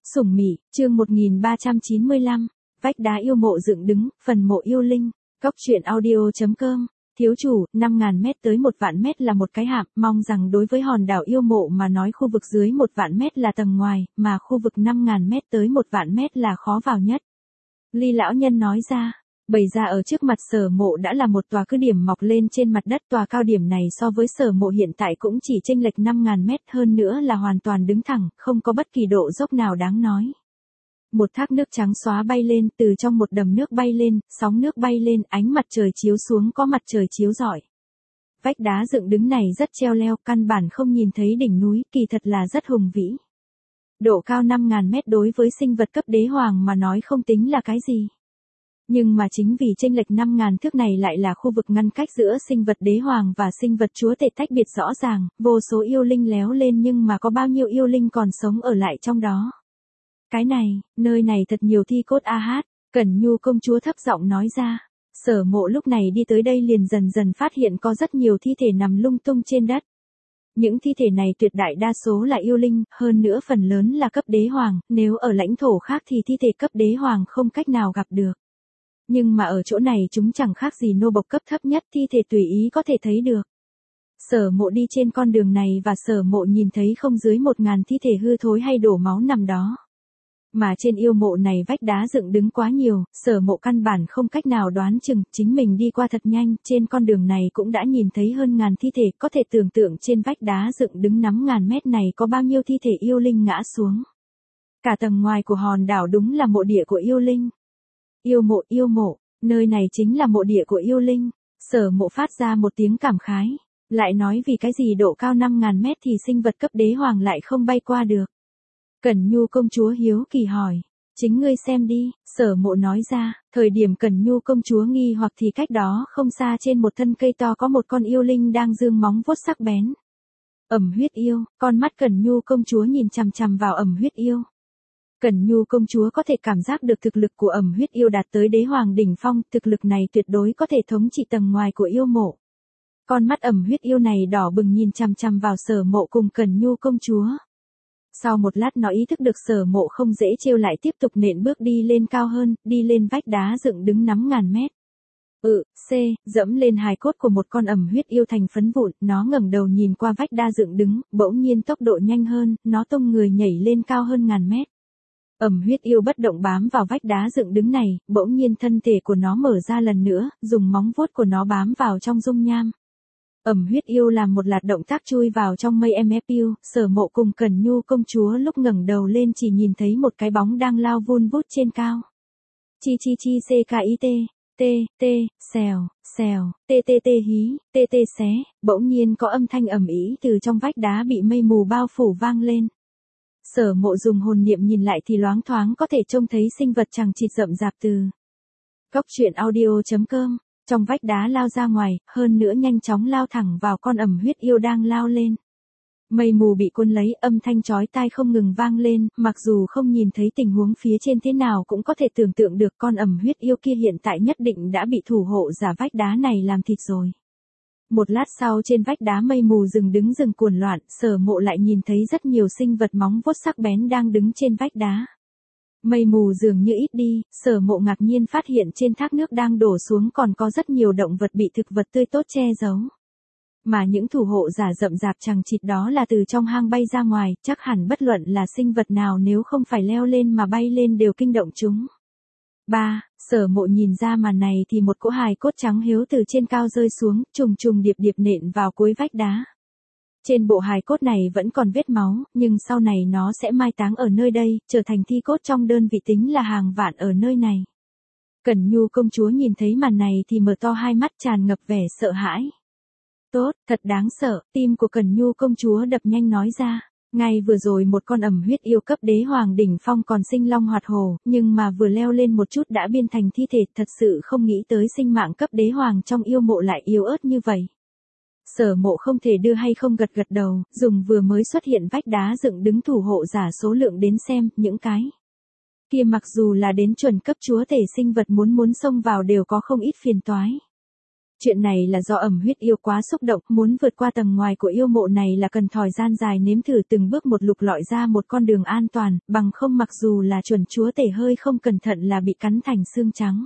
Sủng Mị, chương 1395, vách đá yêu mộ dựng đứng, phần mộ yêu linh, Cóc truyện audio.com. Thiếu chủ, 5.000 mét tới 1 vạn mét là một cái hạm, mong rằng đối với hòn đảo yêu mộ mà nói khu vực dưới 1 vạn mét là tầng ngoài, mà khu vực 5.000 mét tới 1 vạn mét là khó vào nhất. Ly lão nhân nói ra, bày ra ở trước mặt Sở Mộ đã là một tòa cứ điểm mọc lên trên mặt đất. Tòa cao điểm này so với Sở Mộ hiện tại cũng chỉ chênh lệch 5.000 mét, hơn nữa là hoàn toàn đứng thẳng, không có bất kỳ độ dốc nào đáng nói. Một thác nước trắng xóa bay lên, từ trong một đầm nước bay lên, sóng nước bay lên, ánh mặt trời chiếu xuống có mặt trời chiếu rọi. Vách đá dựng đứng này rất treo leo, căn bản không nhìn thấy đỉnh núi, kỳ thật là rất hùng vĩ. Độ cao 5.000 mét đối với sinh vật cấp đế hoàng mà nói không tính là cái gì. Nhưng mà chính vì chênh lệch 5.000 thước này lại là khu vực ngăn cách giữa sinh vật đế hoàng và sinh vật chúa tể tách biệt rõ ràng, vô số yêu linh léo lên nhưng mà có bao nhiêu yêu linh còn sống ở lại trong đó. Cái này, nơi này thật nhiều thi cốt a hát, Cẩn Nhu công chúa thấp giọng nói ra. Sở Mộ lúc này đi tới đây liền dần dần phát hiện có rất nhiều thi thể nằm lung tung trên đất. Những thi thể này tuyệt đại đa số là yêu linh, hơn nữa phần lớn là cấp đế hoàng, nếu ở lãnh thổ khác thì thi thể cấp đế hoàng không cách nào gặp được. Nhưng mà ở chỗ này chúng chẳng khác gì nô bộc cấp thấp nhất, thi thể tùy ý có thể thấy được. Sở Mộ đi trên con đường này và Sở Mộ nhìn thấy không dưới 1.000 thi thể hư thối hay đổ máu nằm đó. Mà trên yêu mộ này vách đá dựng đứng quá nhiều, Sở Mộ căn bản không cách nào đoán chừng, chính mình đi qua thật nhanh, trên con đường này cũng đã nhìn thấy hơn ngàn thi thể, có thể tưởng tượng trên vách đá dựng đứng 5.000 mét này có bao nhiêu thi thể yêu linh ngã xuống. Cả tầng ngoài của hòn đảo đúng là mộ địa của yêu linh. Yêu mộ, nơi này chính là mộ địa của yêu linh. Sở Mộ phát ra một tiếng cảm khái, lại nói vì cái gì độ cao 5.000 mét thì sinh vật cấp đế hoàng lại không bay qua được. Cẩn Nhu công chúa hiếu kỳ hỏi, chính ngươi xem đi, Sở Mộ nói ra. Thời điểm Cẩn Nhu công chúa nghi hoặc thì cách đó không xa trên một thân cây to có một con yêu linh đang giương móng vuốt sắc bén. Ẩm huyết yêu, con mắt Cẩn Nhu công chúa nhìn chằm chằm vào Ẩm huyết yêu. Cẩn Nhu công chúa có thể cảm giác được thực lực của Ẩm huyết yêu đạt tới đế hoàng đỉnh phong, thực lực này tuyệt đối có thể thống trị tầng ngoài của yêu mộ. Con mắt Ẩm huyết yêu này đỏ bừng nhìn chằm chằm vào Sở Mộ cùng Cẩn Nhu công chúa. Sau một lát nó ý thức được Sở Mộ không dễ trêu lại tiếp tục nện bước đi lên cao hơn, đi lên vách đá dựng đứng 5.000 mét. Dẫm lên hài cốt của một con Ẩm huyết yêu thành phấn vụn, nó ngẩng đầu nhìn qua vách đá dựng đứng, bỗng nhiên tốc độ nhanh hơn, nó tung người nhảy lên cao hơn ngàn mét. Ẩm huyết yêu bất động bám vào vách đá dựng đứng này, bỗng nhiên thân thể của nó mở ra lần nữa, dùng móng vuốt của nó bám vào trong dung nham. Ẩm huyết yêu làm một loạt động tác chui vào trong mây MFU, Sở Mộ cùng Cẩn Nhu công chúa lúc ngẩng đầu lên chỉ nhìn thấy một cái bóng đang lao vun vút trên cao. Chi xèo, tê hí, tê xé, bỗng nhiên có âm thanh ầm ĩ từ trong vách đá bị mây mù bao phủ vang lên. Sở Mộ dùng hồn niệm nhìn lại thì loáng thoáng có thể trông thấy sinh vật chằng chịt rậm rạp từ Cóc truyện audio.com. Trong vách đá lao ra ngoài, hơn nữa nhanh chóng lao thẳng vào con Ẩm huyết yêu đang lao lên. Mây mù bị cuốn lấy, âm thanh chói tai không ngừng vang lên, mặc dù không nhìn thấy tình huống phía trên thế nào cũng có thể tưởng tượng được con Ẩm huyết yêu kia hiện tại nhất định đã bị thủ hộ giả vách đá này làm thịt rồi. Một lát sau trên vách đá mây mù dừng cuồn loạn, Sở Mộ lại nhìn thấy rất nhiều sinh vật móng vuốt sắc bén đang đứng trên vách đá. Mây mù dường như ít đi, Sở Mộ ngạc nhiên phát hiện trên thác nước đang đổ xuống còn có rất nhiều động vật bị thực vật tươi tốt che giấu. Mà những thủ hộ giả rậm rạp chằng chịt đó là từ trong hang bay ra ngoài, chắc hẳn bất luận là sinh vật nào nếu không phải leo lên mà bay lên đều kinh động chúng. Sở Mộ nhìn ra màn này thì một cỗ hài cốt trắng hiếu từ trên cao rơi xuống, trùng điệp nện vào cuối vách đá. Trên bộ hài cốt này vẫn còn vết máu, nhưng sau này nó sẽ mai táng ở nơi đây, trở thành thi cốt trong đơn vị tính là hàng vạn ở nơi này. Cẩn Nhu công chúa nhìn thấy màn này thì mở to hai mắt tràn ngập vẻ sợ hãi. Tốt, thật đáng sợ, tim của Cẩn Nhu công chúa đập nhanh nói ra. Ngay vừa rồi một con Ẩm huyết yêu cấp đế hoàng đỉnh phong còn sinh long hoạt hổ, nhưng mà vừa leo lên một chút đã biên thành thi thể, thật sự không nghĩ tới sinh mạng cấp đế hoàng trong yêu mộ lại yếu ớt như vậy. Sở Mộ không thể đưa hay không gật đầu, dùng vừa mới xuất hiện vách đá dựng đứng thủ hộ giả số lượng đến xem, những cái kia mặc dù là đến chuẩn cấp chúa tể sinh vật muốn xông vào đều có không ít phiền toái. Chuyện này là do ẩm huyết yêu quá xúc động, muốn vượt qua tầng ngoài của yêu mộ này là cần thời gian dài nếm thử từng bước một lục lọi ra một con đường an toàn, bằng không mặc dù là chuẩn chúa tể hơi không cẩn thận là bị cắn thành xương trắng.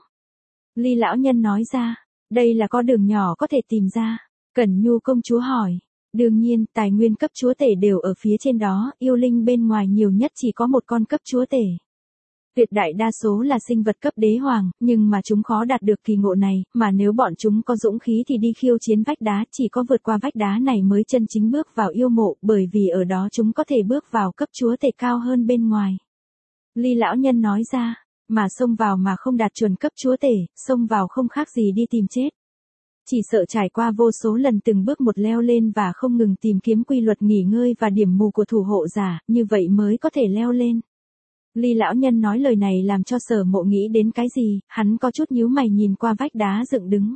Ly lão nhân nói ra, đây là có đường nhỏ có thể tìm ra. Cẩn Nhu công chúa hỏi, đương nhiên, tài nguyên cấp chúa tể đều ở phía trên đó, yêu linh bên ngoài nhiều nhất chỉ có một con cấp chúa tể. Tuyệt đại đa số là sinh vật cấp đế hoàng, nhưng mà chúng khó đạt được kỳ ngộ này, mà nếu bọn chúng có dũng khí thì đi khiêu chiến vách đá, chỉ có vượt qua vách đá này mới chân chính bước vào yêu mộ, bởi vì ở đó chúng có thể bước vào cấp chúa tể cao hơn bên ngoài. Ly lão nhân nói ra, mà xông vào mà không đạt chuẩn cấp chúa tể, xông vào không khác gì đi tìm chết. Chỉ sợ trải qua vô số lần từng bước một leo lên và không ngừng tìm kiếm quy luật nghỉ ngơi và điểm mù của thủ hộ giả, như vậy mới có thể leo lên. Ly lão nhân nói lời này làm cho Sở Mộ nghĩ đến cái gì, hắn có chút nhíu mày nhìn qua vách đá dựng đứng.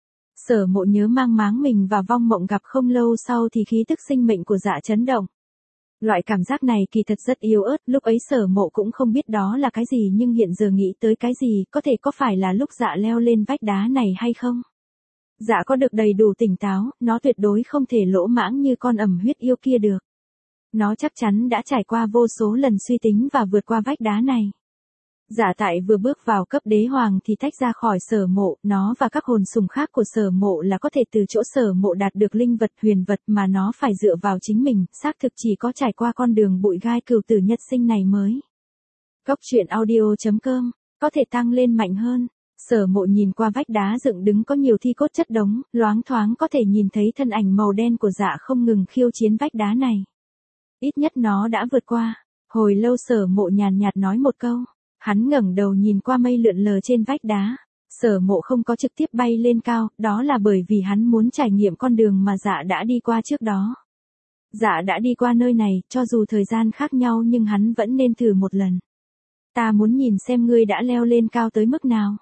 Sở Mộ nhớ mang máng mình và vong mộng gặp không lâu sau thì khí tức sinh mệnh của dạ chấn động. Loại cảm giác này kỳ thật rất yếu ớt, lúc ấy Sở Mộ cũng không biết đó là cái gì nhưng hiện giờ nghĩ tới cái gì, có thể có phải là lúc dạ leo lên vách đá này hay không? Dạ có được đầy đủ tỉnh táo, nó tuyệt đối không thể lỗ mãng như con ẩm huyết yêu kia được. Nó chắc chắn đã trải qua vô số lần suy tính và vượt qua vách đá này. Dạ tại vừa bước vào cấp đế hoàng thì tách ra khỏi Sở Mộ, nó và các hồn sùng khác của Sở Mộ là có thể từ chỗ Sở Mộ đạt được linh vật huyền vật mà nó phải dựa vào chính mình, xác thực chỉ có trải qua con đường bụi gai cừu tử nhất sinh này mới. Góc truyện audio.com, có thể tăng lên mạnh hơn. Sở Mộ nhìn qua vách đá dựng đứng có nhiều thi cốt chất đống, loáng thoáng có thể nhìn thấy thân ảnh màu đen của dạ không ngừng khiêu chiến vách đá này. Ít nhất nó đã vượt qua. Hồi lâu Sở Mộ nhàn nhạt nói một câu. Hắn ngẩng đầu nhìn qua mây lượn lờ trên vách đá. Sở Mộ không có trực tiếp bay lên cao, đó là bởi vì hắn muốn trải nghiệm con đường mà dạ đã đi qua trước đó. Dạ đã đi qua nơi này, cho dù thời gian khác nhau nhưng hắn vẫn nên thử một lần. Ta muốn nhìn xem ngươi đã leo lên cao tới mức nào.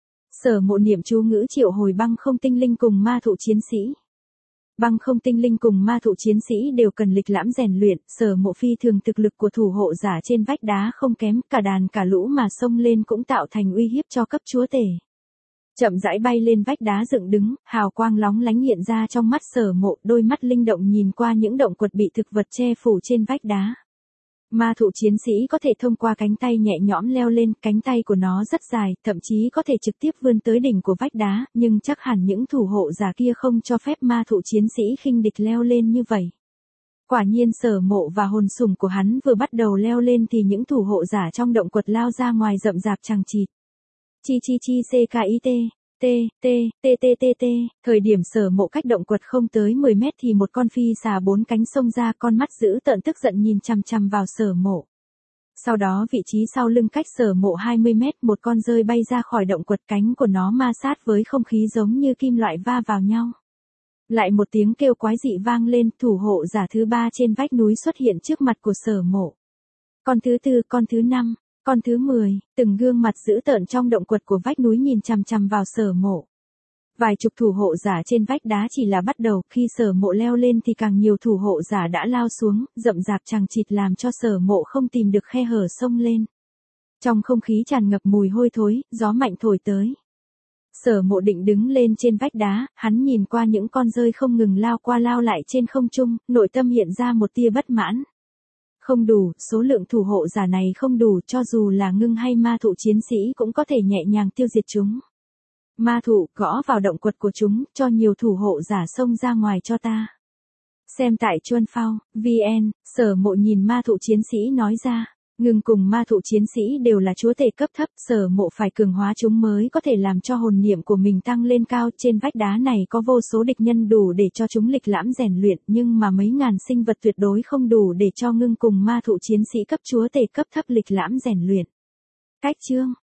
Sở Mộ niệm chú ngữ triệu hồi băng không tinh linh cùng ma thụ chiến sĩ. Băng không tinh linh cùng ma thụ chiến sĩ đều cần lịch lãm rèn luyện, Sở Mộ phi thường thực lực của thủ hộ giả trên vách đá không kém, cả đàn cả lũ mà xông lên cũng tạo thành uy hiếp cho cấp chúa tể. Chậm rãi bay lên vách đá dựng đứng, hào quang lóng lánh hiện ra trong mắt Sở Mộ, đôi mắt linh động nhìn qua những động quật bị thực vật che phủ trên vách đá. Ma thụ chiến sĩ có thể thông qua cánh tay nhẹ nhõm leo lên, cánh tay của nó rất dài, thậm chí có thể trực tiếp vươn tới đỉnh của vách đá, nhưng chắc hẳn những thủ hộ giả kia không cho phép ma thụ chiến sĩ khinh địch leo lên như vậy. Quả nhiên Sở Mộ và hồn sủng của hắn vừa bắt đầu leo lên thì những thủ hộ giả trong động quật lao ra ngoài rậm rạp chằng chịt. Thời điểm Sở Mộ cách động quật không tới 10 mét thì một con phi xà bốn cánh xông ra, con mắt dữ tợn tức giận nhìn chằm chằm vào Sở Mộ. Sau đó vị trí sau lưng cách Sở Mộ 20 mét, một con rơi bay ra khỏi động quật, cánh của nó ma sát với không khí giống như kim loại va vào nhau. Lại một tiếng kêu quái dị vang lên, thủ hộ giả thứ 3 trên vách núi xuất hiện trước mặt của Sở Mộ. Con thứ 4, con thứ 5. Con thứ 10, từng gương mặt dữ tợn trong động quật của vách núi nhìn chằm chằm vào Sở Mộ. Vài chục thủ hộ giả trên vách đá chỉ là bắt đầu, khi Sở Mộ leo lên thì càng nhiều thủ hộ giả đã lao xuống, rậm rạp chằng chịt làm cho Sở Mộ không tìm được khe hở xông lên. Trong không khí tràn ngập mùi hôi thối, gió mạnh thổi tới. Sở Mộ định đứng lên trên vách đá, hắn nhìn qua những con rơi không ngừng lao qua lao lại trên không trung, nội tâm hiện ra một tia bất mãn. Không đủ, số lượng thủ hộ giả này không đủ, cho dù là ngưng hay ma thụ chiến sĩ cũng có thể nhẹ nhàng tiêu diệt chúng. Ma thụ, gõ vào động quật của chúng, cho nhiều thủ hộ giả xông ra ngoài cho ta. Xem tại Chuân Phao, VN, Sở Mộ nhìn ma thụ chiến sĩ nói ra. Ngưng cùng ma thụ chiến sĩ đều là chúa tể cấp thấp, Sở Mộ phải cường hóa chúng mới có thể làm cho hồn niệm của mình tăng lên cao. Trên vách đá này có vô số địch nhân đủ để cho chúng lịch lãm rèn luyện, nhưng mà mấy ngàn sinh vật tuyệt đối không đủ để cho ngưng cùng ma thụ chiến sĩ cấp chúa tể cấp thấp lịch lãm rèn luyện. Cách chương